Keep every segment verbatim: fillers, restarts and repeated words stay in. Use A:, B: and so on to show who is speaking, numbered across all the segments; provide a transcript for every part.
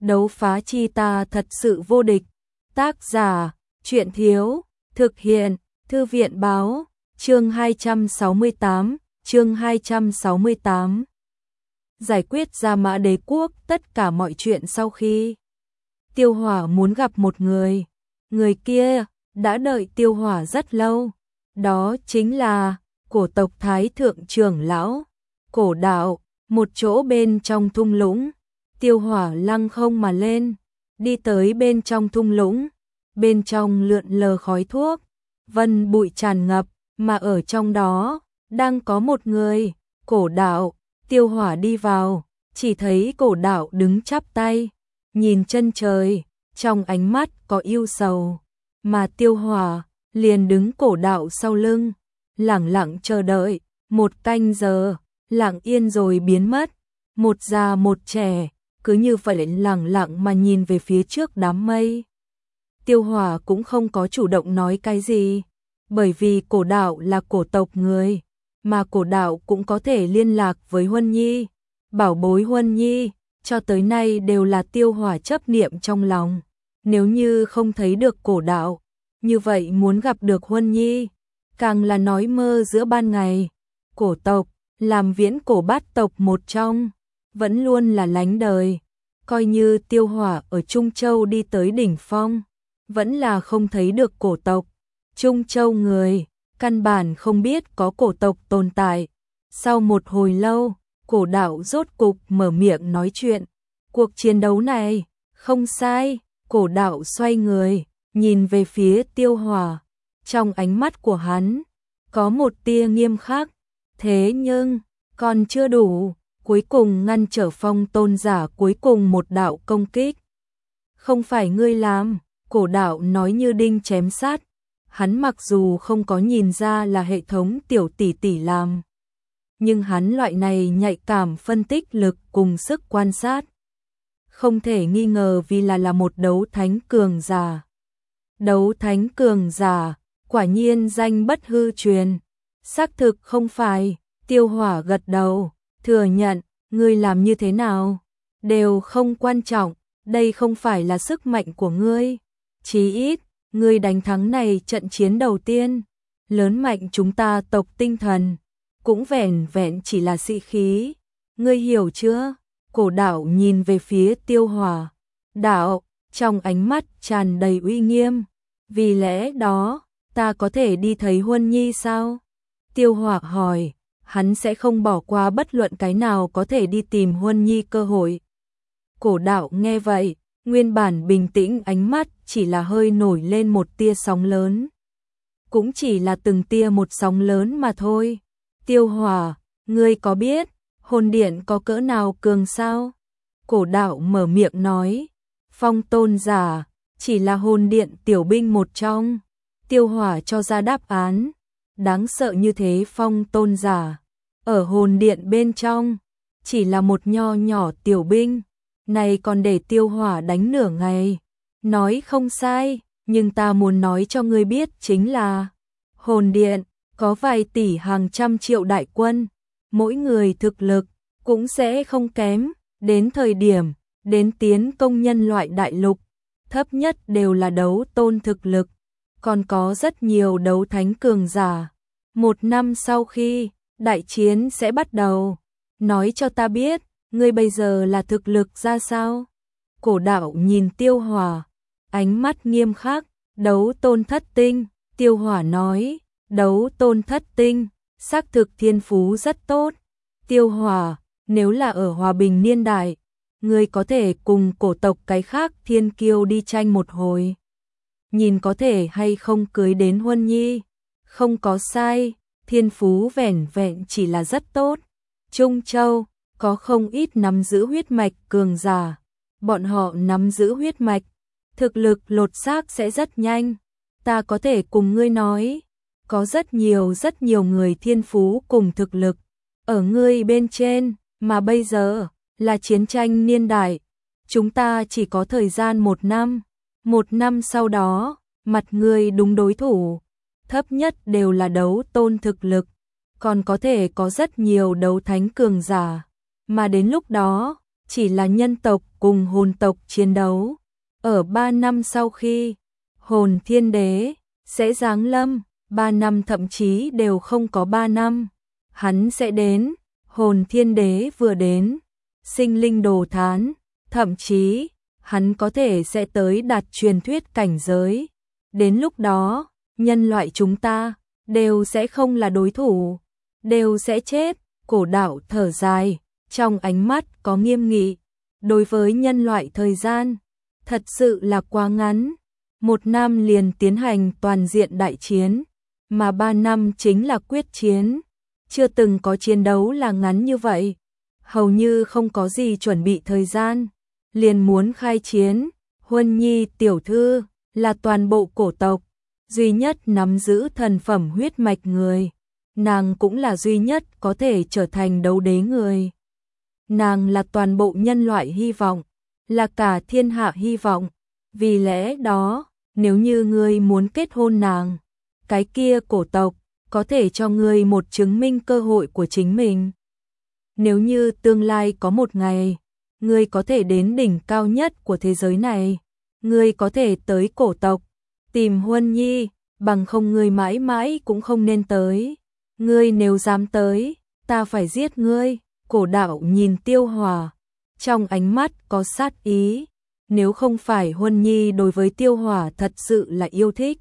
A: đấu phá chi ta thật sự vô địch. Tác giả, Truyện Thiếu, thực hiện, Thư viện Báo, chương hai trăm sáu mươi tám, chương hai trăm sáu mươi tám. Giải quyết Gia Mã Đế quốc tất cả mọi chuyện sau khi Tiêu Hỏa muốn gặp một người, người kia đã đợi Tiêu Hỏa rất lâu, đó chính là cổ tộc Thái thượng trưởng lão, Cổ Đạo, một chỗ bên trong thung lũng. Tiêu Hỏa lăng không mà lên, đi tới bên trong thung lũng, bên trong lượn lờ khói thuốc, vân bụi tràn ngập, mà ở trong đó đang có một người, Cổ Đạo. Tiêu Hỏa đi vào, chỉ thấy Cổ Đạo đứng chắp tay, nhìn chân trời, trong ánh mắt có ưu sầu, mà Tiêu Hỏa liền đứng Cổ Đạo sau lưng, lẳng lặng chờ đợi, một canh giờ, lặng yên rồi biến mất, một già một trẻ, cứ như vậy lẳng lặng mà nhìn về phía trước đám mây. Tiêu Hỏa cũng không có chủ động nói cái gì, bởi vì Cổ Đạo là cổ tộc người, mà Cổ Đạo cũng có thể liên lạc với Huân Nhi, bảo bối Huân Nhi, cho tới nay đều là Tiêu Hỏa chấp niệm trong lòng. Nếu như không thấy được Cổ Đạo, như vậy muốn gặp được Huân Nhi, càng là nói mơ giữa ban ngày. Cổ tộc, làm viễn cổ bát tộc một trong, vẫn luôn là lánh đời, coi như Tiêu Hỏa ở Trung Châu đi tới đỉnh phong, vẫn là không thấy được cổ tộc. Trung Châu người căn bản không biết có cổ tộc tồn tại. Sau một hồi lâu, Cổ Đạo rốt cục mở miệng nói chuyện. Cuộc chiến đấu này, không sai. Cổ Đạo xoay người, nhìn về phía Tiêu Hỏa. Trong ánh mắt của hắn, có một tia nghiêm khắc. Thế nhưng, còn chưa đủ, cuối cùng ngăn trở Phong tôn giả cuối cùng một đạo công kích. Không phải ngươi làm, Cổ Đạo nói như đinh chém sát. Hắn mặc dù không có nhìn ra là hệ thống tiểu tỷ tỷ làm, nhưng hắn loại này nhạy cảm phân tích lực cùng sức quan sát, không thể nghi ngờ vì là là một đấu thánh cường giả. Đấu thánh cường giả, quả nhiên danh bất hư truyền. Xác thực không phải. Tiêu Hỏa gật đầu, thừa nhận, ngươi làm như thế nào đều không quan trọng, đây không phải là sức mạnh của ngươi. Chí ít, ngươi đánh thắng này trận chiến đầu tiên, lớn mạnh chúng ta tộc tinh thần, cũng vẻn vẹn chỉ là sĩ khí. Ngươi hiểu chưa? Cổ Đạo nhìn về phía Tiêu Hỏa. Đạo, trong ánh mắt tràn đầy uy nghiêm. Vì lẽ đó, ta có thể đi thấy Huân Nhi sao? Tiêu Hỏa hỏi. Hắn sẽ không bỏ qua bất luận cái nào có thể đi tìm Huân Nhi cơ hội. Cổ Đạo nghe vậy, nguyên bản bình tĩnh ánh mắt chỉ là hơi nổi lên một tia sóng lớn. Cũng chỉ là từng tia một sóng lớn mà thôi. Tiêu Hỏa, ngươi có biết hồn điện có cỡ nào cường sao? Cổ Đạo mở miệng nói. Phong tôn giả, chỉ là hồn điện tiểu binh một trong. Tiêu Hỏa cho ra đáp án. Đáng sợ như thế Phong tôn giả, ở hồn điện bên trong, chỉ là một nho nhỏ tiểu binh. Này còn để Tiêu Hỏa đánh nửa ngày. Nói không sai, nhưng ta muốn nói cho ngươi biết chính là hồn điện có vài tỷ hàng trăm triệu đại quân, mỗi người thực lực cũng sẽ không kém, đến thời điểm đến tiến công nhân loại đại lục, thấp nhất đều là đấu tôn thực lực, còn có rất nhiều đấu thánh cường giả. Một năm sau khi đại chiến sẽ bắt đầu, nói cho ta biết, ngươi bây giờ là thực lực ra sao? Cổ Đạo nhìn Tiêu Hỏa, ánh mắt nghiêm khắc. Đấu tôn thất tinh. Tiêu Hỏa nói, đấu tôn thất tinh, xác thực thiên phú rất tốt. Tiêu Hỏa, nếu là ở hòa bình niên đại, ngươi có thể cùng cổ tộc cái khác thiên kiêu đi tranh một hồi, nhìn có thể hay không cưới đến Huân Nhi. Không có sai, thiên phú vẻn vẹn chỉ là rất tốt. Trung Châu có không ít nắm giữ huyết mạch cường giả, bọn họ nắm giữ huyết mạch, thực lực lột xác sẽ rất nhanh. Ta có thể cùng ngươi nói, có rất nhiều rất nhiều người thiên phú cùng thực lực ở ngươi bên trên, mà bây giờ là chiến tranh niên đại, chúng ta chỉ có thời gian một năm, một năm sau đó, mặt ngươi đúng đối thủ, thấp nhất đều là đấu tôn thực lực, còn có thể có rất nhiều đấu thánh cường giả, mà đến lúc đó, chỉ là nhân tộc cùng hồn tộc chiến đấu. Ở ba năm sau khi hồn thiên đế sẽ giáng lâm, ba năm thậm chí đều không có ba năm, hắn sẽ đến. Hồn thiên đế vừa đến, sinh linh đồ thán, thậm chí hắn có thể sẽ tới đạt truyền thuyết cảnh giới. Đến lúc đó, nhân loại chúng ta đều sẽ không là đối thủ, đều sẽ chết. Cổ đạo thở dài, trong ánh mắt có nghiêm nghị. Đối với nhân loại thời gian, thật sự là quá ngắn. Một năm liền tiến hành toàn diện đại chiến, mà ba năm chính là quyết chiến. Chưa từng có chiến đấu là ngắn như vậy. Hầu như không có gì chuẩn bị thời gian, liền muốn khai chiến. Huân Nhi tiểu thư là toàn bộ cổ tộc duy nhất nắm giữ thần phẩm huyết mạch người. Nàng cũng là duy nhất có thể trở thành đấu đế người. Nàng là toàn bộ nhân loại hy vọng, là cả thiên hạ hy vọng. Vì lẽ đó, nếu như ngươi muốn kết hôn nàng, cái kia cổ tộc có thể cho ngươi một chứng minh cơ hội của chính mình. Nếu như tương lai có một ngày, ngươi có thể đến đỉnh cao nhất của thế giới này, ngươi có thể tới cổ tộc tìm Huân Nhi, bằng không ngươi mãi mãi cũng không nên tới. Ngươi nếu dám tới, ta phải giết ngươi. Cổ đạo nhìn Tiêu Hòa, trong ánh mắt có sát ý. Nếu không phải Huân Nhi đối với Tiêu Hòa thật sự là yêu thích,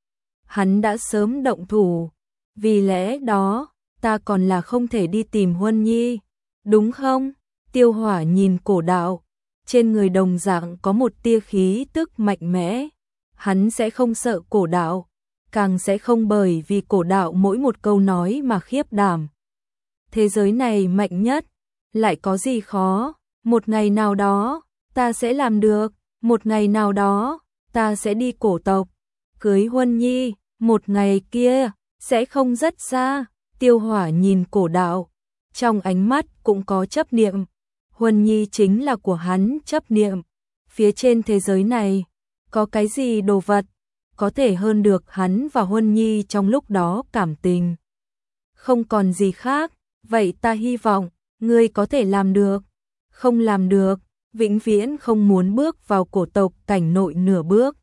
A: hắn đã sớm động thủ. Vì lẽ đó, ta còn là không thể đi tìm Huân Nhi, đúng không? Tiêu Hòa nhìn cổ đạo, trên người đồng dạng có một tia khí tức mạnh mẽ. Hắn sẽ không sợ cổ đạo, càng sẽ không bởi vì cổ đạo mỗi một câu nói mà khiếp đảm. Thế giới này mạnh nhất, lại có gì khó? Một ngày nào đó, ta sẽ làm được. Một ngày nào đó, ta sẽ đi cổ tộc, cưới Huân Nhi. Một ngày kia, sẽ không rất xa. Tiêu Hỏa nhìn cổ đạo, trong ánh mắt cũng có chấp niệm. Huân Nhi chính là của hắn chấp niệm. Phía trên thế giới này, có cái gì đồ vật có thể hơn được hắn và Huân Nhi trong lúc đó cảm tình? Không còn gì khác, vậy ta hy vọng ngươi có thể làm được. Không làm được, vĩnh viễn không muốn bước vào cổ tộc cảnh nội nửa bước.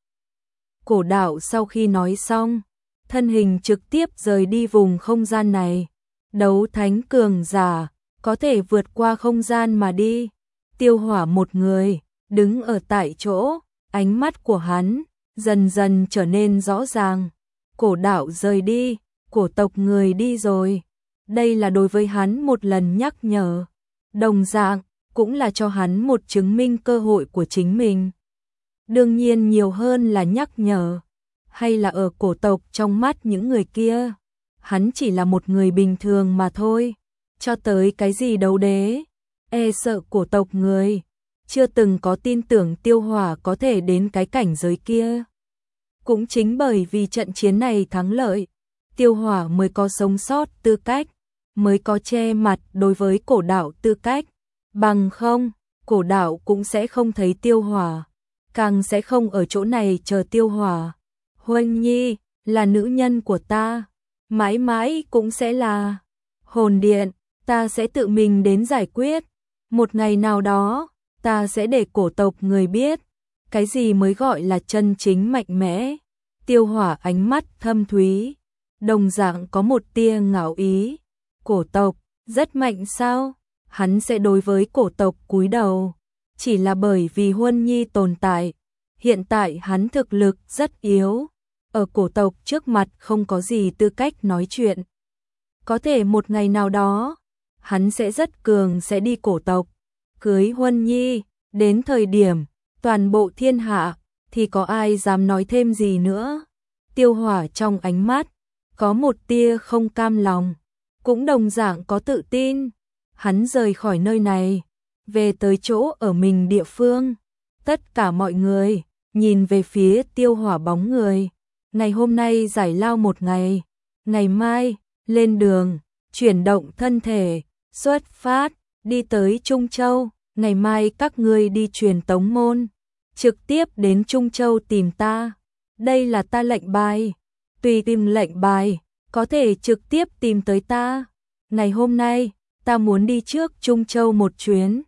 A: Cổ đạo sau khi nói xong, thân hình trực tiếp rời đi vùng không gian này. Đấu thánh cường giả có thể vượt qua không gian mà đi. Tiêu Hỏa một người đứng ở tại chỗ, ánh mắt của hắn dần dần trở nên rõ ràng. Cổ đạo rời đi, cổ tộc người đi rồi. Đây là đối với hắn một lần nhắc nhở, đồng dạng cũng là cho hắn một chứng minh cơ hội của chính mình. Đương nhiên nhiều hơn là nhắc nhở, hay là ở cổ tộc trong mắt những người kia, hắn chỉ là một người bình thường mà thôi. Cho tới cái gì đấu đế, e sợ cổ tộc người chưa từng có tin tưởng Tiêu Hỏa có thể đến cái cảnh giới kia. Cũng chính bởi vì trận chiến này thắng lợi, Tiêu Hỏa mới có sống sót tư cách, mới có che mặt đối với cổ đạo tư cách. Bằng không, cổ đạo cũng sẽ không thấy Tiêu Hỏa, càng sẽ không ở chỗ này chờ Tiêu Hỏa. Huân Nhi là nữ nhân của ta, mãi mãi cũng sẽ là. Hồn điện, ta sẽ tự mình đến giải quyết. Một ngày nào đó, ta sẽ để cổ tộc người biết cái gì mới gọi là chân chính mạnh mẽ. Tiêu Hỏa ánh mắt thâm thúy, đồng dạng có một tia ngạo ý. Cổ tộc rất mạnh sao? Hắn sẽ đối với cổ tộc cúi đầu, chỉ là bởi vì Huân Nhi tồn tại. Hiện tại hắn thực lực rất yếu, ở cổ tộc trước mặt không có gì tư cách nói chuyện. Có thể một ngày nào đó, hắn sẽ rất cường, sẽ đi cổ tộc, cưới Huân Nhi. Đến thời điểm toàn bộ thiên hạ thì có ai dám nói thêm gì nữa. Tiêu Hỏa trong ánh mắt có một tia không cam lòng, cũng đồng dạng có tự tin. Hắn rời khỏi nơi này, về tới chỗ ở mình địa phương. Tất cả mọi người nhìn về phía Tiêu Hỏa bóng người. Ngày hôm nay giải lao một ngày, ngày mai lên đường, chuyển động thân thể, xuất phát, đi tới Trung Châu. Ngày mai các ngươi đi truyền tống môn, trực tiếp đến Trung Châu tìm ta. Đây là ta lệnh bài, tùy tìm lệnh bài, có thể trực tiếp tìm tới ta. Ngày hôm nay, ta muốn đi trước Trung Châu một chuyến,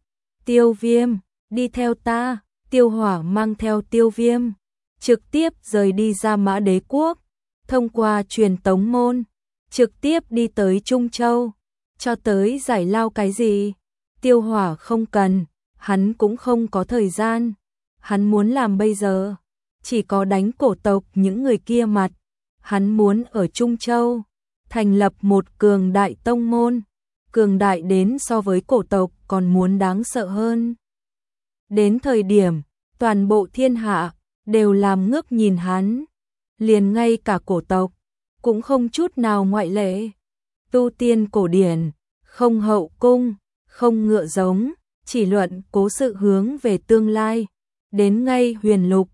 A: Tiêu Viêm, đi theo ta. Tiêu Hỏa mang theo Tiêu Viêm, trực tiếp rời đi ra Mã Đế quốc, thông qua truyền tống môn, trực tiếp đi tới Trung Châu, cho tới giải lao cái gì? Tiêu Hỏa không cần, hắn cũng không có thời gian, hắn muốn làm bây giờ, chỉ có đánh cổ tộc những người kia mặt, hắn muốn ở Trung Châu, thành lập một cường đại tông môn, cường đại đến so với cổ tộc còn muốn đáng sợ hơn. Đến thời điểm, toàn bộ thiên hạ đều làm ngước nhìn hắn, liền ngay cả cổ tộc cũng không chút nào ngoại lệ. Tu tiên cổ điển, không hậu cung, không ngựa giống, chỉ luận cố sự hướng về tương lai, đến ngay huyền lục,